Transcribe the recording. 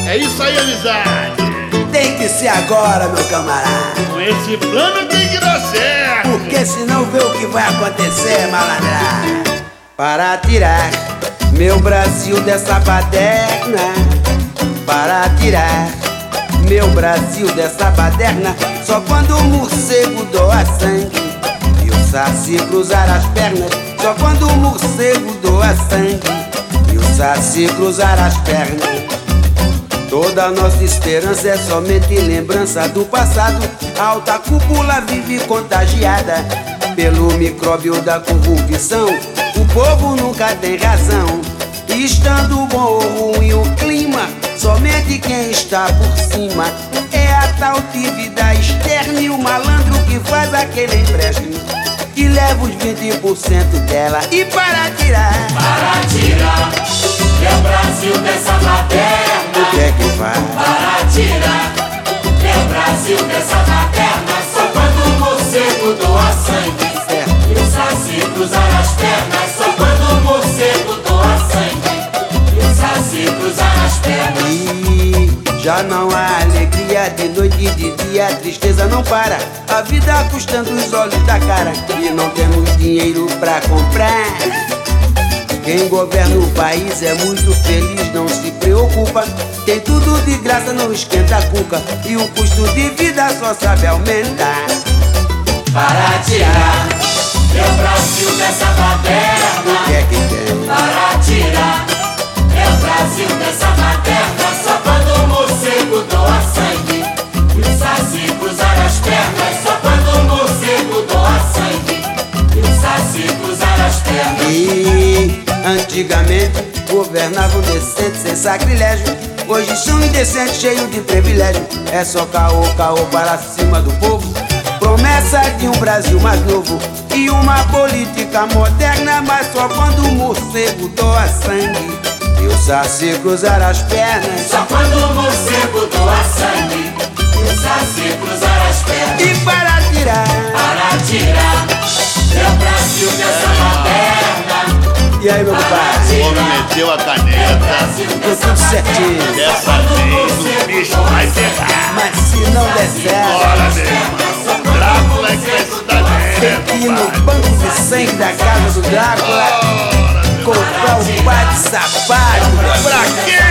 É isso aí, amizade. Tem que ser agora, meu camarada. Com esse plano tem que dar certo. Porque senão vê o que vai acontecer, malandra. Para tirar meu Brasil dessa baderna, para tirar meu Brasil dessa baderna, só quando o morcego doa sangue e o saci cruzar as pernas. Só quando o morcego doa sangue e o saci cruzar as pernas. Toda nossa esperança é somente lembrança do passado. A alta cúpula vive contagiada pelo micróbio da corrupção. O povo nunca tem razão. E estando bom ou ruim o clima, somente quem está por cima é a tal dívida externa e o malandro que faz aquele empréstimo e leva os 20% dela. E para tirar meu Brasil dessa baderna, o que é que faz? para tirar meu Brasil dessa baderna, só quando o morcego doa sangue e o saci cruzar as pernas. Só quando o morcego doa sangue e o saci cruzar as pernas. E já não há alegria de noite e de dia, a tristeza não para, a vida custando os olhos da cara e não temos dinheiro pra comprar. Quem governa o país é muito feliz, não se preocupa. Tem tudo de graça, não esquenta a cuca e o custo de vida só sabe aumentar. Para tirar meu Brasil dessa baderna, O que é que tem? para tirar meu Brasil dessa baderna, só quando o morcego doa sangue e o saci cruzar as pernas. Só quando o morcego doa sangue e o saci cruzar as pernas. E antigamente governavam decentes sem sacrilégio. Hoje são indecentes, cheios de privilégio. É só caô, caô para cima do povo. Promessa de um Brasil mais novo e uma política moderna, mas só quando o morcego doa sangue e o saci cruzar as pernas. Só quando o morcego doa sangue e o saci cruzar as pernas. E para tirar meu Brasil dessa baderna. E aí, meu pai? O homem meteu a caneta. Ficou tudo certinho. Dessa vez o bicho vai pegar. Mas se não der certo, Bora, meu irmão. Drácula é que vai estudar tem que ir no banco de sangue da casa do Drácula, comprar um par de sapato. Pra quê?